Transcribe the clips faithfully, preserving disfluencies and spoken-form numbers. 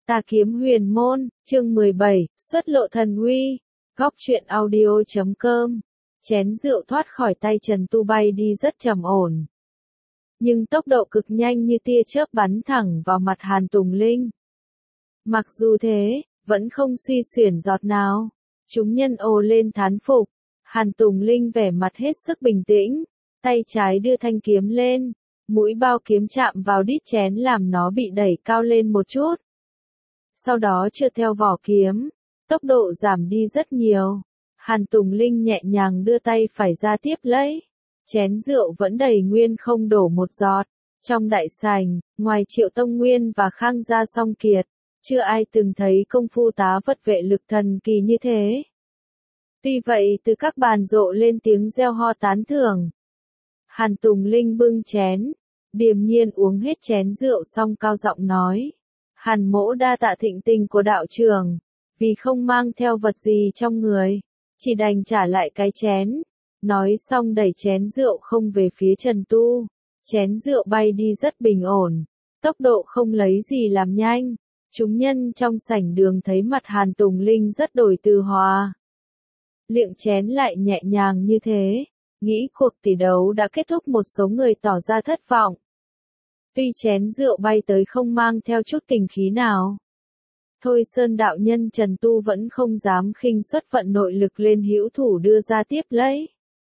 Tà kiếm huyền môn, chương mười bảy, xuất lộ thần uy. Góc truyện audio chấm com. Chén rượu thoát khỏi tay Trần Tu bay đi rất trầm ổn. Nhưng tốc độ cực nhanh như tia chớp bắn thẳng vào mặt Hàn Tùng Linh. Mặc dù thế, vẫn không suy xuyển giọt nào. Chúng nhân ồ lên thán phục. Hàn Tùng Linh vẻ mặt hết sức bình tĩnh. Tay trái đưa thanh kiếm lên. Mũi bao kiếm chạm vào đít chén làm nó bị đẩy cao lên một chút. Sau đó trượt theo vỏ kiếm, tốc độ giảm đi rất nhiều. Hàn Tùng Linh nhẹ nhàng đưa tay phải ra tiếp lấy. Chén rượu vẫn đầy nguyên không đổ một giọt. Trong đại sảnh, ngoài Triệu Tông Nguyên và Khang Gia Song Kiệt, chưa ai từng thấy công phu tá vật vệ lực thần kỳ như thế. Tuy vậy từ các bàn rộ lên tiếng reo ho tán thưởng. Hàn Tùng Linh bưng chén, điềm nhiên uống hết chén rượu xong cao giọng nói. Hàn mỗ đa tạ thịnh tình của đạo trưởng, vì không mang theo vật gì trong người, chỉ đành trả lại cái chén. Nói xong đẩy chén rượu không về phía Trần Tu, chén rượu bay đi rất bình ổn, tốc độ không lấy gì làm nhanh. Chúng nhân trong sảnh đường thấy mặt Hàn Tùng Linh rất đổi từ hòa. Liệng chén lại nhẹ nhàng như thế, nghĩ cuộc tỷ đấu đã kết thúc một số người tỏ ra thất vọng. Tuy chén rượu bay tới không mang theo chút kình khí nào. Thôi Sơn đạo nhân Trần Tu vẫn không dám khinh suất vận nội lực lên hữu thủ đưa ra tiếp lấy.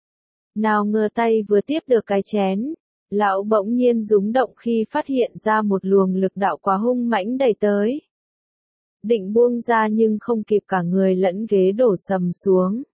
Nào ngờ tay vừa tiếp được cái chén, lão bỗng nhiên rúng động khi phát hiện ra một luồng lực đạo quá hung mãnh đẩy tới. Định buông ra nhưng không kịp cả người lẫn ghế đổ sầm xuống.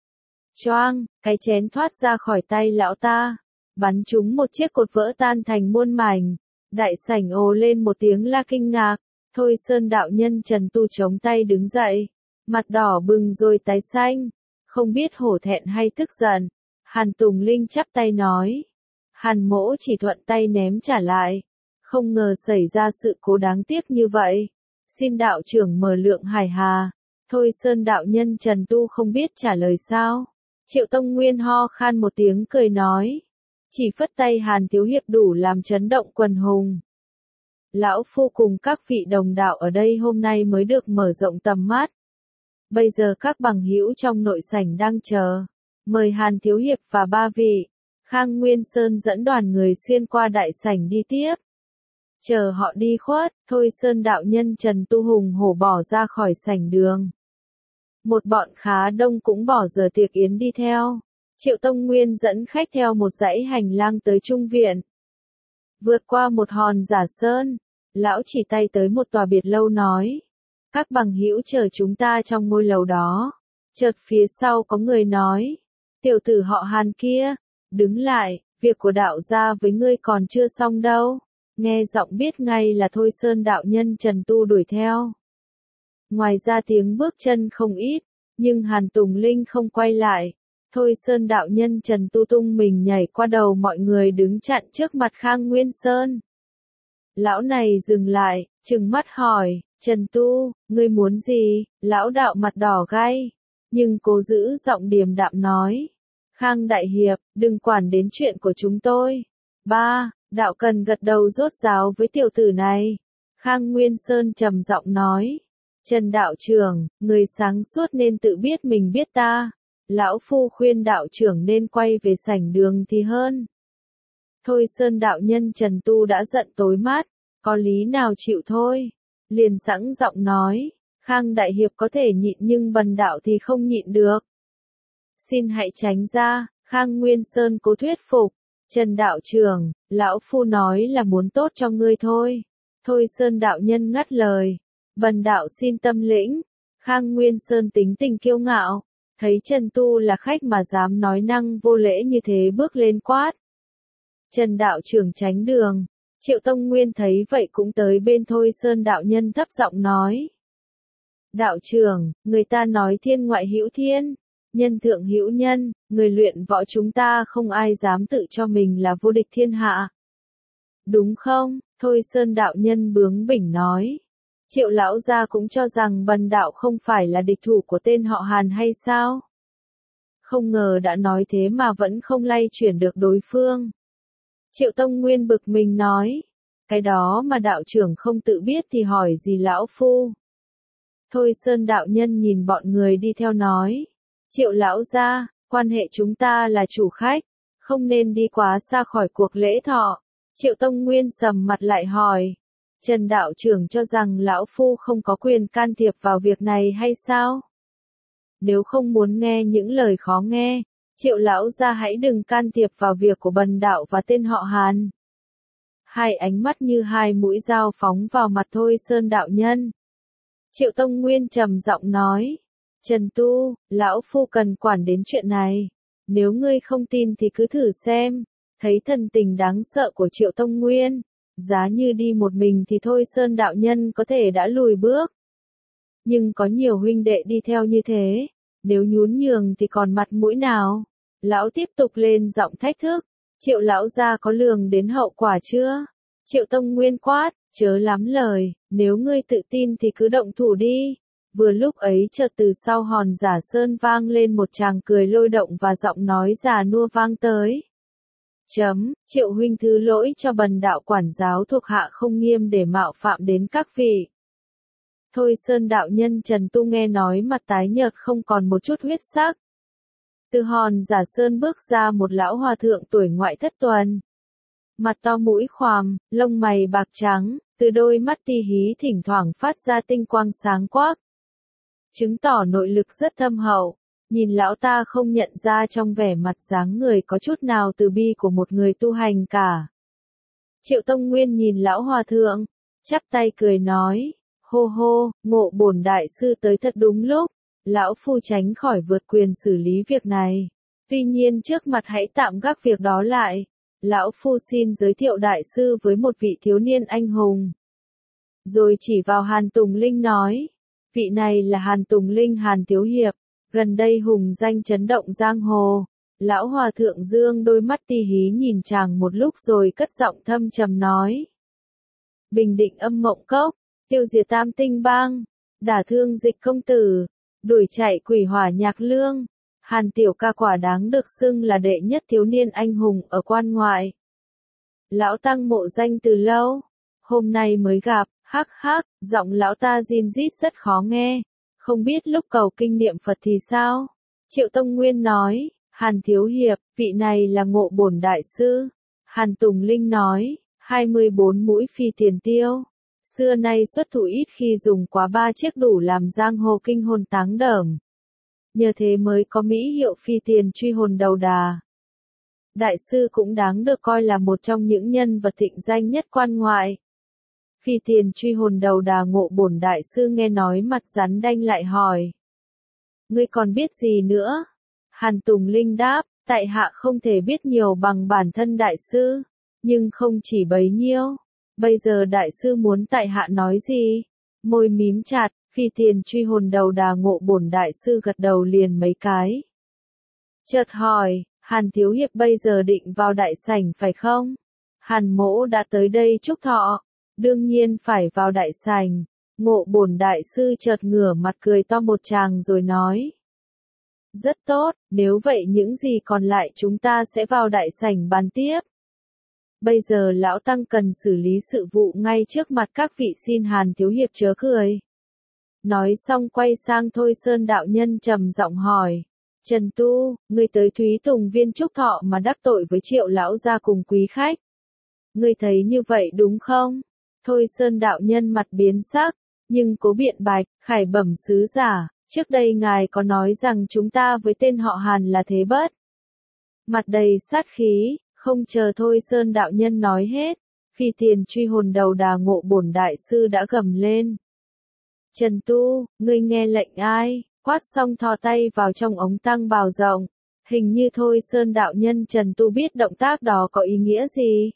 Choang, cái chén thoát ra khỏi tay lão ta. Bắn trúng một chiếc cột vỡ tan thành muôn mảnh. Đại sảnh ồ lên một tiếng la kinh ngạc. Thôi Sơn đạo nhân Trần Tu chống tay đứng dậy. Mặt đỏ bừng rồi tái xanh. Không biết hổ thẹn hay tức giận. Hàn Tùng Linh chắp tay nói. Hàn mỗ chỉ thuận tay ném trả lại. Không ngờ xảy ra sự cố đáng tiếc như vậy. Xin đạo trưởng mở lượng hải hà. Thôi Sơn đạo nhân Trần Tu không biết trả lời sao. Triệu Tông Nguyên ho khan một tiếng cười nói. Chỉ phất tay Hàn Thiếu Hiệp đủ làm chấn động quần hùng. Lão Phu cùng các vị đồng đạo ở đây hôm nay mới được mở rộng tầm mắt. Bây giờ các bằng hữu trong nội sảnh đang chờ. Mời Hàn Thiếu Hiệp và ba vị. Khang Nguyên Sơn dẫn đoàn người xuyên qua đại sảnh đi tiếp. Chờ họ đi khuất, Thôi Sơn đạo nhân Trần Tu hùng hổ bỏ ra khỏi sảnh đường. Một bọn khá đông cũng bỏ giờ tiệc yến đi theo. Triệu Tông Nguyên dẫn khách theo một dãy hành lang tới trung viện. Vượt qua một hòn giả sơn, lão chỉ tay tới một tòa biệt lâu nói. Các bằng hữu chờ chúng ta trong ngôi lầu đó. Chợt phía sau có người nói. Tiểu tử họ Hàn kia, đứng lại, việc của đạo gia với ngươi còn chưa xong đâu. Nghe giọng biết ngay là Thôi Sơn đạo nhân Trần Tu đuổi theo. Ngoài ra tiếng bước chân không ít, nhưng Hàn Tùng Linh không quay lại. Thôi Sơn đạo nhân Trần Tu tung mình nhảy qua đầu mọi người đứng chặn trước mặt Khang Nguyên Sơn. Lão này dừng lại, trừng mắt hỏi, Trần Tu, ngươi muốn gì? Lão đạo mặt đỏ gay, nhưng cố giữ giọng điềm đạm nói. Khang đại hiệp, đừng quản đến chuyện của chúng tôi. Ba, đạo cần gật đầu rốt ráo với tiểu tử này. Khang Nguyên Sơn trầm giọng nói. Trần đạo trưởng, người sáng suốt nên tự biết mình biết ta. Lão Phu khuyên đạo trưởng nên quay về sảnh đường thì hơn. Thôi Sơn đạo nhân Trần Tu đã giận tối mát, có lý nào chịu thôi. Liền sẵn giọng nói, Khang đại hiệp có thể nhịn nhưng bần đạo thì không nhịn được. Xin hãy tránh ra, Khang Nguyên Sơn cố thuyết phục. Trần đạo trưởng, lão Phu nói là muốn tốt cho ngươi thôi. Thôi Sơn đạo nhân ngắt lời. Bần đạo xin tâm lĩnh. Khang Nguyên Sơn tính tình kiêu ngạo. Thấy Trần Tu là khách mà dám nói năng vô lễ như thế bước lên quát. Trần đạo trưởng tránh đường. Triệu Tông Nguyên thấy vậy cũng tới bên Thôi Sơn đạo nhân thấp giọng nói. Đạo trưởng, người ta nói thiên ngoại hữu thiên, nhân thượng hữu nhân, người luyện võ chúng ta không ai dám tự cho mình là vô địch thiên hạ. Đúng không? Thôi Sơn đạo nhân bướng bỉnh nói. Triệu lão gia cũng cho rằng bần đạo không phải là địch thủ của tên họ Hàn hay sao? Không ngờ đã nói thế mà vẫn không lay chuyển được đối phương. Triệu Tông Nguyên bực mình nói. Cái đó mà đạo trưởng không tự biết thì hỏi gì lão phu. Thôi Sơn đạo nhân nhìn bọn người đi theo nói. Triệu lão gia, quan hệ chúng ta là chủ khách, không nên đi quá xa khỏi cuộc lễ thọ. Triệu Tông Nguyên sầm mặt lại hỏi. Trần đạo trưởng cho rằng lão phu không có quyền can thiệp vào việc này hay sao? Nếu không muốn nghe những lời khó nghe, Triệu lão gia hãy đừng can thiệp vào việc của bần đạo và tên họ Hàn. Hai ánh mắt như hai mũi dao phóng vào mặt Thôi Sơn đạo nhân. Triệu Tông Nguyên trầm giọng nói. Trần Tu, lão phu cần quản đến chuyện này. Nếu ngươi không tin thì cứ thử xem. Thấy thần tình đáng sợ của Triệu Tông Nguyên, giá như đi một mình thì Thôi Sơn đạo nhân có thể đã lùi bước. Nhưng có nhiều huynh đệ đi theo như thế, nếu nhún nhường thì còn mặt mũi nào? Lão tiếp tục lên giọng thách thức. Triệu lão gia có lường đến hậu quả chưa? Triệu Tông Nguyên quát, chớ lắm lời, nếu ngươi tự tin thì cứ động thủ đi. Vừa lúc ấy chợt từ sau hòn giả sơn vang lên một tràng cười lôi động và giọng nói già nua vang tới. Chấm, Triệu huynh thứ lỗi cho bần đạo quản giáo thuộc hạ không nghiêm để mạo phạm đến các vị. Thôi Sơn đạo nhân Trần Tu nghe nói mặt tái nhợt không còn một chút huyết sắc. Từ hòn giả sơn bước ra một lão hòa thượng tuổi ngoại thất tuần. Mặt to mũi khoằm, lông mày bạc trắng, từ đôi mắt ti hí thỉnh thoảng phát ra tinh quang sáng quắc. Chứng tỏ nội lực rất thâm hậu, nhìn lão ta không nhận ra trong vẻ mặt dáng người có chút nào từ bi của một người tu hành cả. Triệu Tông Nguyên nhìn lão hòa thượng, chắp tay cười nói, hô hô, Ngộ Bổn đại sư tới thật đúng lúc, lão phu tránh khỏi vượt quyền xử lý việc này. Tuy nhiên trước mặt hãy tạm gác việc đó lại, lão phu xin giới thiệu đại sư với một vị thiếu niên anh hùng. Rồi chỉ vào Hàn Tùng Linh nói, vị này là Hàn Tùng Linh Hàn Thiếu Hiệp, gần đây hùng danh chấn động giang hồ. Lão hòa thượng dương đôi mắt ti hí nhìn chàng một lúc rồi cất giọng thâm trầm nói. Bình định âm mộng cốc, tiêu diệt tam tinh bang, đả thương Dịch công tử, đuổi chạy quỷ hỏa nhạc lương. Hàn tiểu ca quả đáng được xưng là đệ nhất thiếu niên anh hùng ở quan ngoại. Lão tăng mộ danh từ lâu, hôm nay mới gặp, hắc hắc, giọng lão ta rin rít rất khó nghe, không biết lúc cầu kinh niệm Phật thì sao? Triệu Tông Nguyên nói, Hàn Thiếu Hiệp, vị này là Ngộ Bổn đại sư. Hàn Tùng Linh nói, hai mươi bốn mũi phi tiền tiêu. Xưa nay xuất thủ ít khi dùng quá ba chiếc đủ làm giang hồ kinh hồn táng đởm. Nhờ thế mới có mỹ hiệu phi tiền truy hồn đầu đà. Đại sư cũng đáng được coi là một trong những nhân vật thịnh danh nhất quan ngoại. Phi tiền truy hồn đầu đà Ngộ Bổn đại sư nghe nói mặt rắn đanh lại hỏi. Ngươi còn biết gì nữa? Hàn Tùng Linh đáp, tại hạ không thể biết nhiều bằng bản thân đại sư, nhưng không chỉ bấy nhiêu. Bây giờ đại sư muốn tại hạ nói gì? Môi mím chặt, phi tiền truy hồn đầu đà Ngộ Bổn đại sư gật đầu liền mấy cái. Chợt hỏi, Hàn Thiếu Hiệp bây giờ định vào đại sảnh phải không? Hàn mỗ đã tới đây chúc thọ, đương nhiên phải vào đại sảnh. Ngộ Bổn đại sư chợt ngửa mặt cười to một tràng rồi nói. Rất tốt, nếu vậy những gì còn lại chúng ta sẽ vào đại sảnh bàn tiếp. Bây giờ lão tăng cần xử lý sự vụ ngay trước mặt các vị, xin Hàn Thiếu Hiệp chớ cười. Nói xong quay sang Thôi Sơn đạo nhân trầm giọng hỏi. Trần Tu, ngươi tới Thúy Tùng Viên chúc thọ mà đắc tội với Triệu lão gia cùng quý khách. Ngươi thấy như vậy đúng không? Thôi Sơn đạo nhân mặt biến sắc, nhưng cố biện bạch, khải bẩm sứ giả. Trước đây ngài có nói rằng chúng ta với tên họ Hàn là thế bất. Mặt đầy sát khí, không chờ Thôi Sơn đạo nhân nói hết, phi tiền truy hồn đầu đà Ngộ Bổn đại sư đã gầm lên. Trần Tu, ngươi nghe lệnh ai? Quát xong thò tay vào trong ống tăng bào rộng. Hình như Thôi Sơn đạo nhân Trần Tu biết động tác đó có ý nghĩa gì.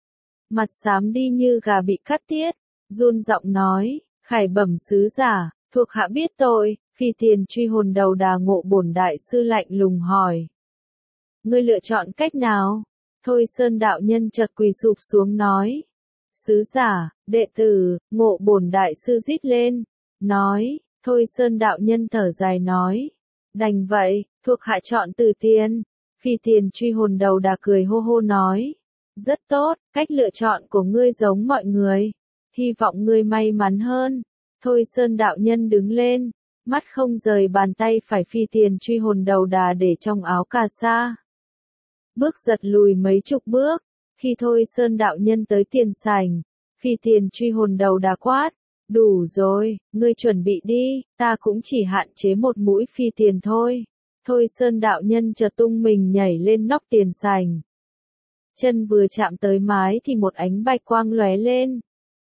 Mặt xám đi như gà bị cắt tiết, run giọng nói, khải bẩm sứ giả, thuộc hạ biết tội. Phi tiền truy hồn đầu đà Ngộ Bổn đại sư lạnh lùng hỏi. Ngươi lựa chọn cách nào? Thôi Sơn đạo nhân chợt quỳ sụp xuống nói. Sứ giả, đệ tử, Ngộ Bổn đại sư rít lên. Nói, Thôi Sơn đạo nhân thở dài nói. Đành vậy, thuộc hạ chọn từ tiền. Phi tiền truy hồn đầu đà cười hô hô nói. Rất tốt, cách lựa chọn của ngươi giống mọi người. Hy vọng ngươi may mắn hơn. Thôi Sơn đạo nhân đứng lên, mắt không rời bàn tay phải phi tiền truy hồn đầu đà để trong áo cà sa. Bước giật lùi mấy chục bước, khi Thôi Sơn đạo nhân tới tiền sảnh, phi tiền truy hồn đầu đà quát. Đủ rồi, ngươi chuẩn bị đi, ta cũng chỉ hạn chế một mũi phi tiền thôi. Thôi Sơn đạo nhân chợt tung mình nhảy lên nóc tiền sảnh. Chân vừa chạm tới mái thì một ánh bạch quang lóe lên.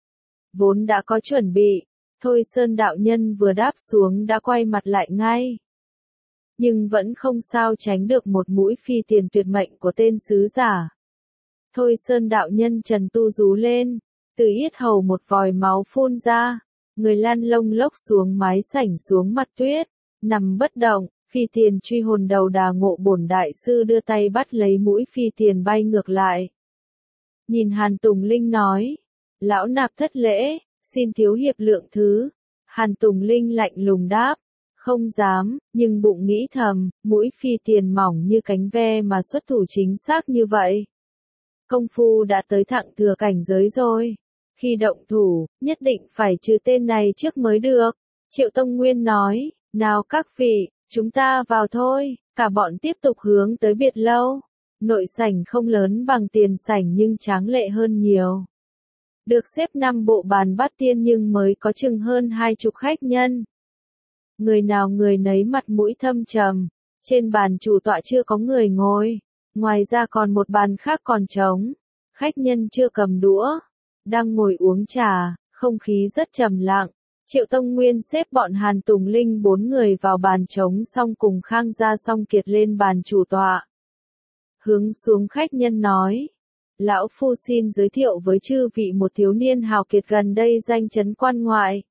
Vốn đã có chuẩn bị, Thôi Sơn đạo nhân vừa đáp xuống đã quay mặt lại ngay. Nhưng vẫn không sao tránh được một mũi phi tiền tuyệt mệnh của tên sứ giả. Thôi Sơn đạo nhân trần tu rú lên, từ yết hầu một vòi máu phun ra, người lăn lông lốc xuống mái sảnh xuống mặt tuyết, nằm bất động. Phi tiền truy hồn đầu đà ngộ bổn đại sư đưa tay bắt lấy mũi phi tiền bay ngược lại. Nhìn Hàn Tùng Linh nói, lão nạp thất lễ, xin thiếu hiệp lượng thứ. Hàn Tùng Linh lạnh lùng đáp, không dám, nhưng bụng nghĩ thầm, mũi phi tiền mỏng như cánh ve mà xuất thủ chính xác như vậy. Công phu đã tới thặng thừa cảnh giới rồi. Khi động thủ, nhất định phải trừ tên này trước mới được. Triệu Tông Nguyên nói, nào các vị, chúng ta vào thôi, cả bọn tiếp tục hướng tới biệt lâu. Nội sảnh không lớn bằng tiền sảnh nhưng tráng lệ hơn nhiều. Được xếp năm bộ bàn bát tiên nhưng mới có chừng hơn hai chục khách nhân. Người nào người nấy mặt mũi thâm trầm, trên bàn chủ tọa chưa có người ngồi, ngoài ra còn một bàn khác còn trống, khách nhân chưa cầm đũa, đang ngồi uống trà, không khí rất trầm lặng. Triệu Tông Nguyên xếp bọn Hàn Tùng Linh bốn người vào bàn trống xong cùng Khang Gia Song Kiệt lên bàn chủ tọa. Hướng xuống khách nhân nói, lão phu xin giới thiệu với chư vị một thiếu niên hào kiệt gần đây danh chấn quan ngoại.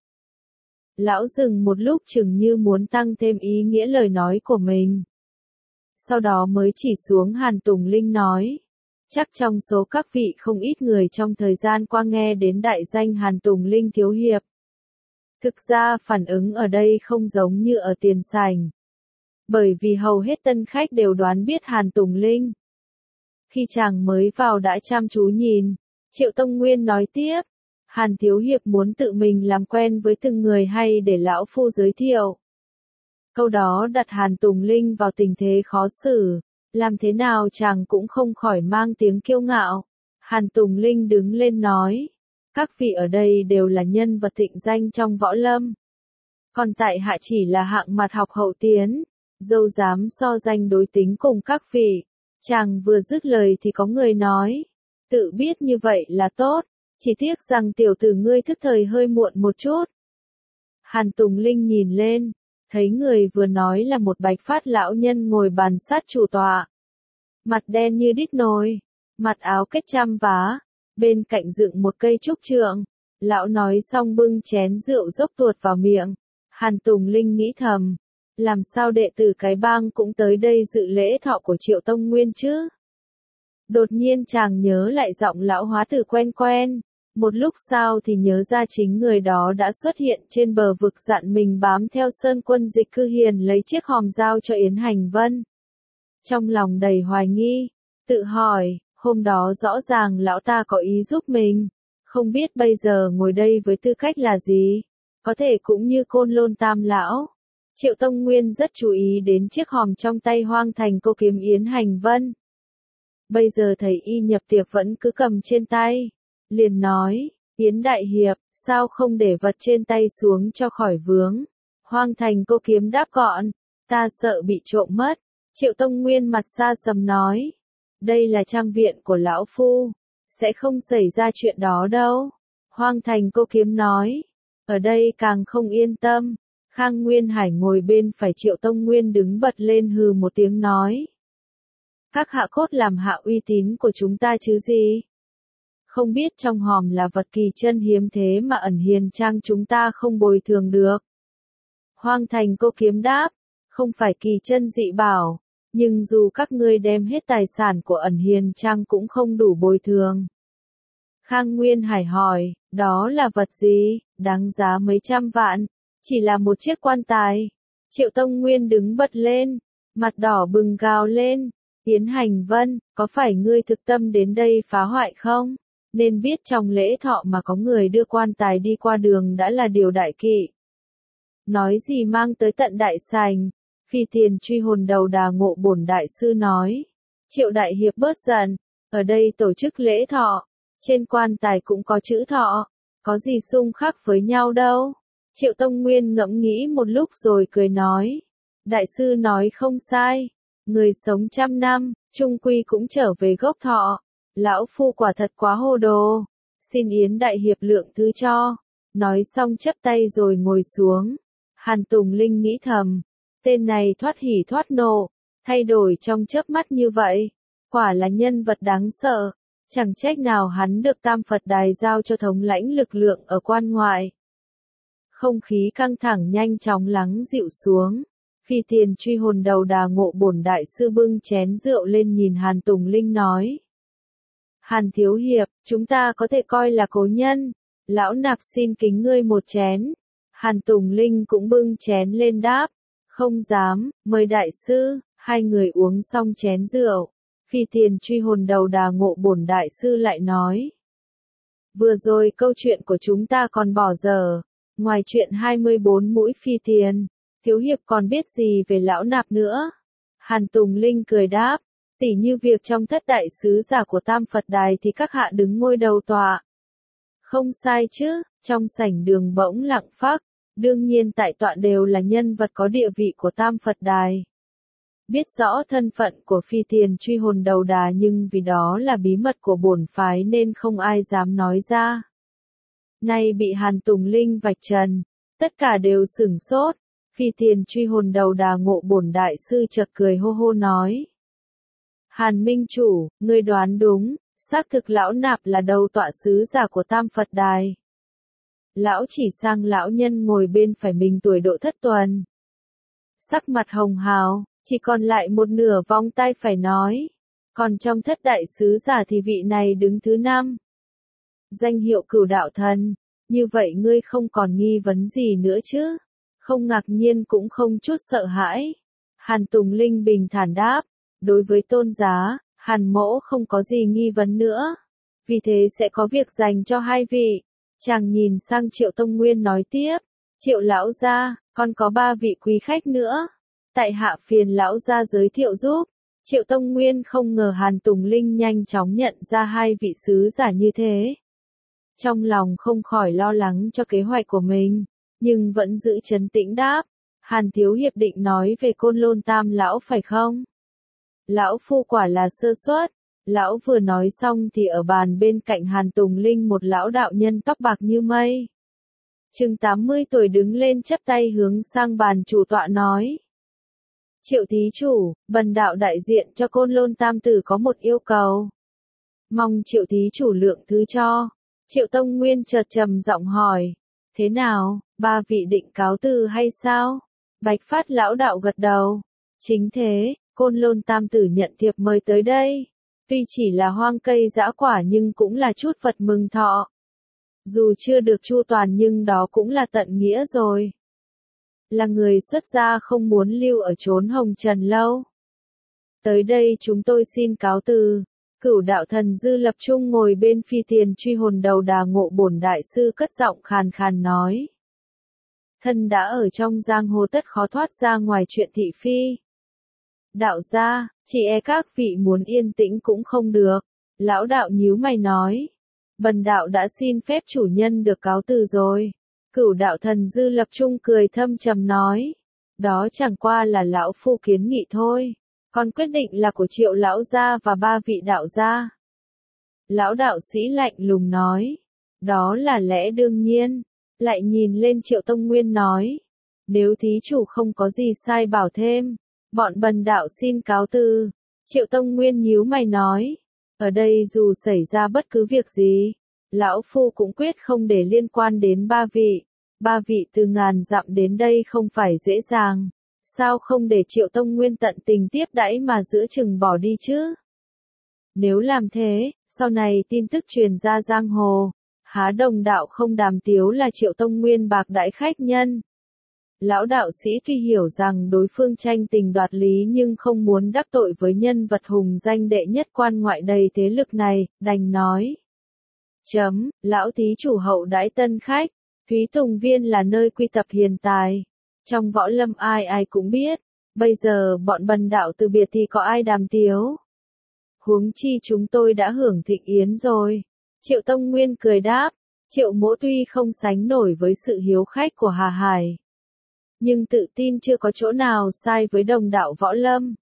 Lão dừng một lúc chừng như muốn tăng thêm ý nghĩa lời nói của mình. Sau đó mới chỉ xuống Hàn Tùng Linh nói, chắc trong số các vị không ít người trong thời gian qua nghe đến đại danh Hàn Tùng Linh thiếu hiệp. Thực ra phản ứng ở đây không giống như ở tiền sảnh. Bởi vì hầu hết tân khách đều đoán biết Hàn Tùng Linh. Khi chàng mới vào đã chăm chú nhìn, Triệu Tông Nguyên nói tiếp, Hàn thiếu hiệp muốn tự mình làm quen với từng người hay để lão phu giới thiệu. Câu đó đặt Hàn Tùng Linh vào tình thế khó xử, làm thế nào chàng cũng không khỏi mang tiếng kiêu ngạo. Hàn Tùng Linh đứng lên nói, các vị ở đây đều là nhân vật thịnh danh trong võ lâm. Còn tại hạ chỉ là hạng mặt học hậu tiến, dâu dám so danh đối tính cùng các vị. Chàng vừa dứt lời thì có người nói, tự biết như vậy là tốt, chỉ tiếc rằng tiểu tử ngươi thức thời hơi muộn một chút. Hàn Tùng Linh nhìn lên, thấy người vừa nói là một bạch phát lão nhân ngồi bàn sát chủ tọa. Mặt đen như đít nồi, mặt áo kết trăm vá, bên cạnh dựng một cây trúc trượng. Lão nói xong bưng chén rượu dốc tuột vào miệng. Hàn Tùng Linh nghĩ thầm, làm sao đệ tử cái bang cũng tới đây dự lễ thọ của Triệu Tông Nguyên chứ? Đột nhiên chàng nhớ lại giọng lão hóa tử quen quen, một lúc sau thì nhớ ra chính người đó đã xuất hiện trên bờ vực dặn mình bám theo Sơn Quân Dịch Cư Hiền lấy chiếc hòm giao cho Yến Hành Vân. Trong lòng đầy hoài nghi, tự hỏi, hôm đó rõ ràng lão ta có ý giúp mình, không biết bây giờ ngồi đây với tư cách là gì, có thể cũng như Côn Lôn Tam lão. Triệu Tông Nguyên rất chú ý đến chiếc hòm trong tay Hoang Thành Cô Kiếm Yến Hành Vân. Bây giờ thấy y nhập tiệc vẫn cứ cầm trên tay, liền nói, Yến Đại Hiệp, sao không để vật trên tay xuống cho khỏi vướng. Hoang Thành Cô Kiếm đáp gọn, ta sợ bị trộm mất. Triệu Tông Nguyên mặt xa sầm nói, đây là trang viện của lão phu, sẽ không xảy ra chuyện đó đâu. Hoang Thành Cô Kiếm nói, ở đây càng không yên tâm. Khang Nguyên Hải ngồi bên phải Triệu Tông Nguyên đứng bật lên hừ một tiếng nói, các hạ cốt làm hạ uy tín của chúng ta chứ gì. Không biết trong hòm là vật kỳ chân hiếm thế mà ẩn hiền trang chúng ta không bồi thường được. Hoang Thành Cô Kiếm đáp, không phải kỳ chân dị bảo, nhưng dù các ngươi đem hết tài sản của ẩn hiền trang cũng không đủ bồi thường. Khang Nguyên Hải hỏi, đó là vật gì, đáng giá mấy trăm vạn, chỉ là một chiếc quan tài. Triệu Tông Nguyên đứng bật lên, mặt đỏ bừng gào lên, Yến Hành Vân, có phải ngươi thực tâm đến đây phá hoại không? Nên biết trong lễ thọ mà có người đưa quan tài đi qua đường đã là điều đại kỵ. Nói gì mang tới tận đại sảnh, Phi Tiền truy hồn đầu đà ngộ bổn đại sư nói. Triệu đại hiệp bớt giận, ở đây tổ chức lễ thọ, trên quan tài cũng có chữ thọ, có gì xung khắc với nhau đâu. Triệu Tông Nguyên ngẫm nghĩ một lúc rồi cười nói. Đại sư nói không sai, người sống trăm năm, trung quy cũng trở về gốc thọ. Lão phu quả thật quá hồ đồ, xin Yến đại hiệp lượng thứ cho. Nói xong chắp tay rồi ngồi xuống. Hàn Tùng Linh nghĩ thầm, tên này thoát hỉ thoát nộ, thay đổi trong chớp mắt như vậy, quả là nhân vật đáng sợ, chẳng trách nào hắn được Tam Phật Đài giao cho thống lãnh lực lượng ở quan ngoại. Không khí căng thẳng nhanh chóng lắng dịu xuống, Phi Tiền truy hồn đầu đà ngộ bổn đại sư bưng chén rượu lên nhìn Hàn Tùng Linh nói. Hàn thiếu hiệp, chúng ta có thể coi là cố nhân, lão nạp xin kính ngươi một chén. Hàn Tùng Linh cũng bưng chén lên đáp, không dám, mời đại sư. Hai người uống xong chén rượu, Phi Tiền truy hồn đầu đà ngộ bổn đại sư lại nói. Vừa rồi câu chuyện của chúng ta còn bỏ dở, ngoài chuyện hai mươi bốn mũi Phi Tiền, thiếu hiệp còn biết gì về lão nạp nữa? Hàn Tùng Linh cười đáp, tỉ như việc trong thất đại sứ giả của Tam Phật Đài thì các hạ đứng ngôi đầu tọa. Không sai chứ, trong sảnh đường bỗng lặng phắc, đương nhiên tại tọa đều là nhân vật có địa vị của Tam Phật Đài. Biết rõ thân phận của Phi Tiền truy hồn đầu đà nhưng vì đó là bí mật của bổn phái nên không ai dám nói ra. Nay bị Hàn Tùng Linh vạch trần, tất cả đều sửng sốt. Phi Tiền truy hồn đầu đà ngộ bổn đại sư chợt cười hô hô nói. Hàn Minh Chủ, ngươi đoán đúng, xác thực lão nạp là đầu tọa sứ giả của Tam Phật Đài. Lão chỉ sang lão nhân ngồi bên phải mình tuổi độ thất tuần. Sắc mặt hồng hào, chỉ còn lại một nửa vòng tay phải nói. Còn trong thất đại sứ giả thì vị này đứng thứ năm. Danh hiệu Cửu Đạo Thần, như vậy ngươi không còn nghi vấn gì nữa chứ? Không ngạc nhiên cũng không chút sợ hãi. Hàn Tùng Linh bình thản đáp, đối với tôn giá, Hàn mỗ không có gì nghi vấn nữa. Vì thế sẽ có việc dành cho hai vị. Chàng nhìn sang Triệu Tông Nguyên nói tiếp, Triệu lão gia, còn có ba vị quý khách nữa. Tại hạ phiền lão gia giới thiệu giúp. Triệu Tông Nguyên không ngờ Hàn Tùng Linh nhanh chóng nhận ra hai vị sứ giả như thế. Trong lòng không khỏi lo lắng cho kế hoạch của mình, nhưng vẫn giữ trấn tĩnh đáp. Hàn thiếu hiệp định nói về Côn Lôn Tam lão phải không? Lão phu quả là sơ suất. Lão vừa nói xong thì ở bàn bên cạnh Hàn Tùng Linh một lão đạo nhân tóc bạc như mây. Chừng tám mươi tuổi đứng lên chắp tay hướng sang bàn chủ tọa nói. Triệu thí chủ, bần đạo đại diện cho Côn Lôn Tam tử có một yêu cầu. Mong Triệu thí chủ lượng thứ cho. Triệu Tông Nguyên chợt trầm giọng hỏi. Thế nào, ba vị định cáo từ hay sao? Bạch Phát lão đạo gật đầu. Chính thế, Côn Lôn Tam tử nhận thiệp mời tới đây. Tuy chỉ là hoang cây dã quả nhưng cũng là chút vật mừng thọ. Dù chưa được chu toàn nhưng đó cũng là tận nghĩa rồi. Là người xuất gia không muốn lưu ở chốn hồng trần lâu. Tới đây chúng tôi xin cáo từ. Cửu đạo thần Dư Lập Trung ngồi bên Phi Tiền truy hồn đầu đà ngộ bổn đại sư cất giọng khàn khàn nói. Thân đã ở trong giang hồ tất khó thoát ra ngoài chuyện thị phi. Đạo gia, chỉ e các vị muốn yên tĩnh cũng không được. Lão đạo nhíu mày nói. Bần đạo đã xin phép chủ nhân được cáo từ rồi. Cửu đạo thần Dư Lập Trung cười thâm trầm nói. Đó chẳng qua là lão phu kiến nghị thôi. Còn quyết định là của Triệu lão gia và ba vị đạo gia. Lão đạo sĩ lạnh lùng nói. Đó là lẽ đương nhiên. Lại nhìn lên Triệu Tông Nguyên nói. Nếu thí chủ không có gì sai bảo thêm. Bọn bần đạo xin cáo từ. Triệu Tông Nguyên nhíu mày nói. Ở đây dù xảy ra bất cứ việc gì. Lão phu cũng quyết không để liên quan đến ba vị. Ba vị từ ngàn dặm đến đây không phải dễ dàng. Sao không để Triệu Tông Nguyên tận tình tiếp đãi mà giữa chừng bỏ đi chứ? Nếu làm thế, sau này tin tức truyền ra giang hồ, há đồng đạo không đàm tiếu là Triệu Tông Nguyên bạc đãi khách nhân. Lão đạo sĩ tuy hiểu rằng đối phương tranh tình đoạt lý nhưng không muốn đắc tội với nhân vật hùng danh đệ nhất quan ngoại đầy thế lực này, đành nói. Chấm, lão thí chủ hậu đãi tân khách, Thúy Tùng Viên là nơi quy tập hiền tài. Trong võ lâm ai ai cũng biết, bây giờ bọn bần đạo từ biệt thì có ai đàm tiếu. Huống chi chúng tôi đã hưởng thịnh yến rồi. Triệu Tông Nguyên cười đáp, Triệu Mỗ tuy không sánh nổi với sự hiếu khách của Hà Hải, nhưng tự tin chưa có chỗ nào sai với đồng đạo võ lâm.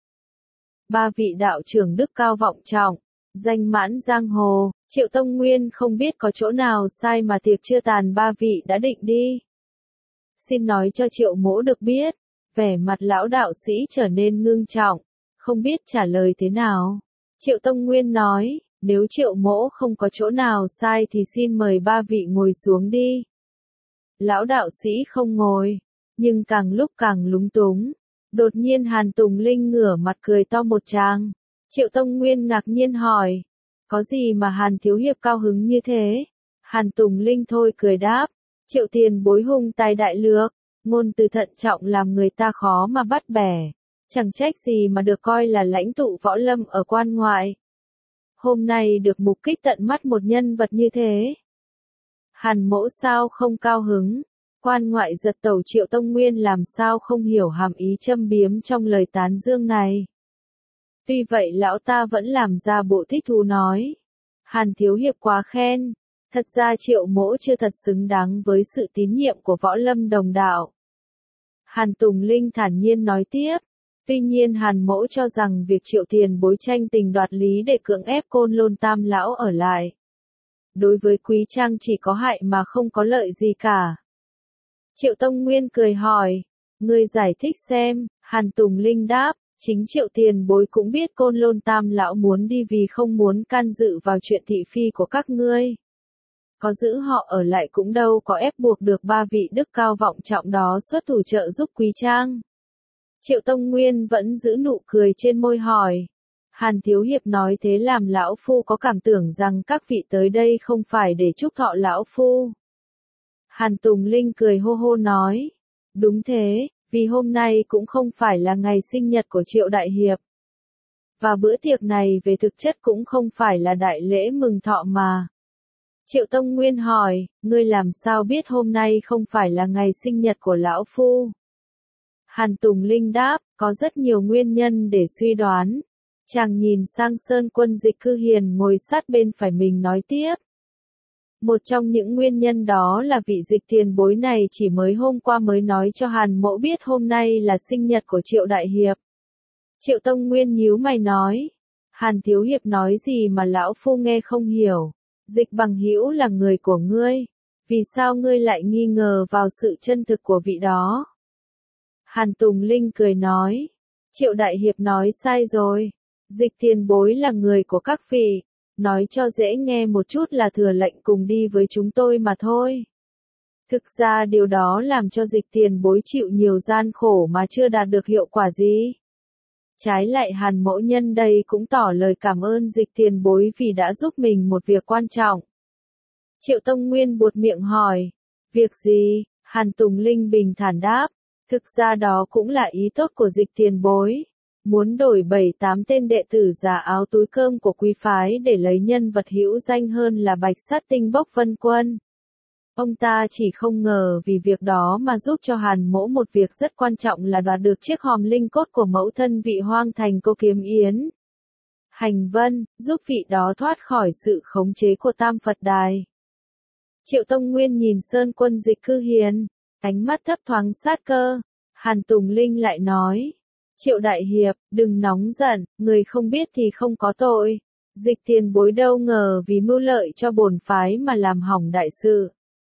Ba vị đạo trưởng đức cao vọng trọng, danh mãn giang hồ, Triệu Tông Nguyên không biết có chỗ nào sai mà tiệc chưa tàn ba vị đã định đi. Xin nói cho Triệu Mỗ được biết, vẻ mặt lão đạo sĩ trở nên ngưng trọng, không biết trả lời thế nào. Triệu Tông Nguyên nói, nếu Triệu Mỗ không có chỗ nào sai thì xin mời ba vị ngồi xuống đi. Lão đạo sĩ không ngồi, nhưng càng lúc càng lúng túng. Đột nhiên Hàn Tùng Linh ngửa mặt cười to một tràng. Triệu Tông Nguyên ngạc nhiên hỏi, có gì mà Hàn Thiếu Hiệp cao hứng như thế? Hàn Tùng Linh thôi cười đáp, Triệu tiền bối hung tài đại lược, ngôn từ thận trọng làm người ta khó mà bắt bẻ. Chẳng trách gì mà được coi là lãnh tụ võ lâm ở quan ngoại. Hôm nay được mục kích tận mắt một nhân vật như thế. Hàn Mỗ sao không cao hứng? Quan ngoại giật tẩu Triệu Tông Nguyên làm sao không hiểu hàm ý châm biếm trong lời tán dương này. Tuy vậy lão ta vẫn làm ra bộ thích thú nói. Hàn Thiếu Hiệp quá khen. Thật ra Triệu Mỗ chưa thật xứng đáng với sự tín nhiệm của võ lâm đồng đạo. Hàn Tùng Linh thản nhiên nói tiếp. Tuy nhiên Hàn Mỗ cho rằng việc Triệu tiền bối tranh tình đoạt lý để cưỡng ép Côn Lôn Tam lão ở lại, đối với Quý Trang chỉ có hại mà không có lợi gì cả. Triệu Tông Nguyên cười hỏi, ngươi giải thích xem. Hàn Tùng Linh đáp, chính Triệu tiền bối cũng biết Côn Lôn Tam lão muốn đi vì không muốn can dự vào chuyện thị phi của các ngươi. Có giữ họ ở lại cũng đâu có ép buộc được ba vị đức cao vọng trọng đó xuất thủ trợ giúp Quý Trang. Triệu Tông Nguyên vẫn giữ nụ cười trên môi hỏi. Hàn Thiếu Hiệp nói thế làm lão phu có cảm tưởng rằng các vị tới đây không phải để chúc thọ lão phu. Hàn Tùng Linh cười hô hô nói. Đúng thế, vì hôm nay cũng không phải là ngày sinh nhật của Triệu Đại Hiệp. Và bữa tiệc này về thực chất cũng không phải là đại lễ mừng thọ mà. Triệu Tông Nguyên hỏi, ngươi làm sao biết hôm nay không phải là ngày sinh nhật của lão phu? Hàn Tùng Linh đáp, có rất nhiều nguyên nhân để suy đoán. Chàng nhìn sang Sơn Quân Dịch Cư Hiền ngồi sát bên phải mình nói tiếp. Một trong những nguyên nhân đó là vị dịch tiền bối này chỉ mới hôm qua mới nói cho Hàn Mỗ biết hôm nay là sinh nhật của Triệu Đại Hiệp. Triệu Tông Nguyên nhíu mày nói. Hàn Thiếu Hiệp nói gì mà lão phu nghe không hiểu. Dịch Bằng Hữu là người của ngươi. Vì sao ngươi lại nghi ngờ vào sự chân thực của vị đó? Hàn Tùng Linh cười nói. Triệu Đại Hiệp nói sai rồi. Dịch tiền bối là người của các vị. Nói cho dễ nghe một chút là thừa lệnh cùng đi với chúng tôi mà thôi. Thực ra điều đó làm cho dịch tiền bối chịu nhiều gian khổ mà chưa đạt được hiệu quả gì. Trái lại Hàn Mỗ nhân đây cũng tỏ lời cảm ơn dịch tiền bối vì đã giúp mình một việc quan trọng. Triệu Tông Nguyên buột miệng hỏi. Việc gì? Hàn Tùng Linh bình thản đáp. Thực ra đó cũng là ý tốt của dịch tiền bối. Muốn đổi bảy tám tên đệ tử giả áo túi cơm của quý phái để lấy nhân vật hữu danh hơn là Bạch Sát Tinh Bốc Vân Quân. Ông ta chỉ không ngờ vì việc đó mà giúp cho Hàn Mỗ một việc rất quan trọng là đoạt được chiếc hòm linh cốt của mẫu thân vị Hoang Thành Cô Kiếm Yến. Hành Vân, giúp vị đó thoát khỏi sự khống chế của Tam Phật Đài. Triệu Tông Nguyên nhìn Sơn Quân Dịch Cư Hiền, ánh mắt thấp thoáng sát cơ. Hàn Tùng Linh lại nói. Triệu Đại Hiệp, đừng nóng giận, người không biết thì không có tội. Dịch tiền bối đâu ngờ vì mưu lợi cho bổn phái mà làm hỏng đại sự.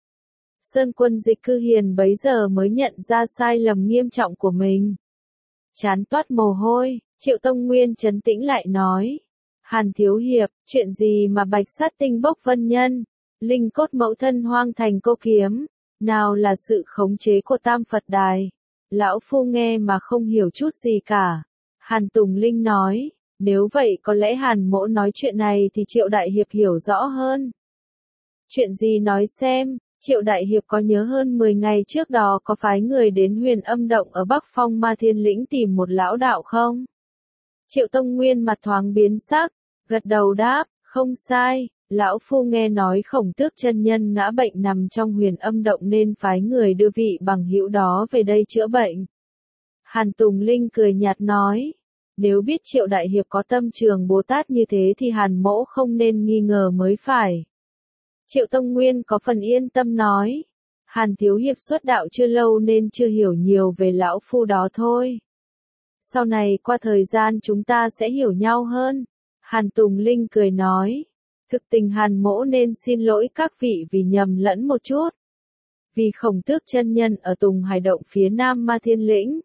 Sơn Quân Dịch Cư Hiền bấy giờ mới nhận ra sai lầm nghiêm trọng của mình. Chán toát mồ hôi, Triệu Tông Nguyên trấn tĩnh lại nói. Hàn Thiếu Hiệp, chuyện gì mà Bạch Sát Tinh Bốc Vân Nhân, linh cốt mẫu thân Hoang Thành Cô Kiếm, nào là sự khống chế của Tam Phật Đài. Lão phu nghe mà không hiểu chút gì cả. Hàn Tùng Linh nói, nếu vậy có lẽ Hàn Mỗ nói chuyện này thì Triệu Đại Hiệp hiểu rõ hơn. Chuyện gì nói xem? Triệu Đại Hiệp có nhớ hơn mười ngày trước đó có phái người đến Huyền Âm Động ở Bắc Phong Ma Thiên Lĩnh tìm một lão đạo không? Triệu Tông Nguyên mặt thoáng biến sắc, gật đầu đáp, không sai, lão phu nghe nói Khổng Tước chân nhân ngã bệnh nằm trong Huyền Âm Động nên phái người đưa vị bằng hữu đó về đây chữa bệnh. Hàn Tùng Linh cười nhạt nói, nếu biết Triệu Đại Hiệp có tâm trường Bồ Tát như thế thì Hàn mỗ không nên nghi ngờ mới phải. Triệu Tông Nguyên có phần yên tâm nói, Hàn Thiếu Hiệp xuất đạo chưa lâu nên chưa hiểu nhiều về lão phu đó thôi. Sau này qua thời gian chúng ta sẽ hiểu nhau hơn. Hàn Tùng Linh cười nói, thực tình Hàn mỗ nên xin lỗi các vị vì nhầm lẫn một chút. Vì Khổng Tước chân nhân ở Tùng Hải Động phía nam Ma Thiên Lĩnh.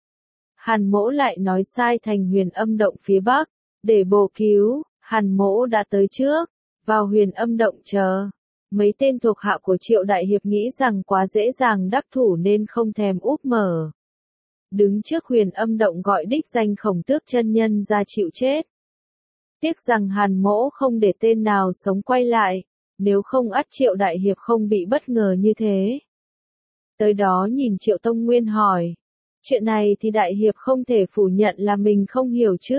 Hàn mỗ lại nói sai thành Huyền Âm Động phía bắc, để bổ cứu, Hàn mỗ đã tới trước, vào Huyền Âm Động chờ. Mấy tên thuộc hạ của Triệu Đại Hiệp nghĩ rằng quá dễ dàng đắc thủ nên không thèm úp mở. Đứng trước Huyền Âm Động gọi đích danh Khổng Tước chân nhân ra chịu chết. Tiếc rằng Hàn mỗ không để tên nào sống quay lại, nếu không ắt Triệu Đại Hiệp không bị bất ngờ như thế. Tới đó nhìn Triệu Tông Nguyên hỏi, chuyện này thì Đại Hiệp không thể phủ nhận là mình không hiểu chứ.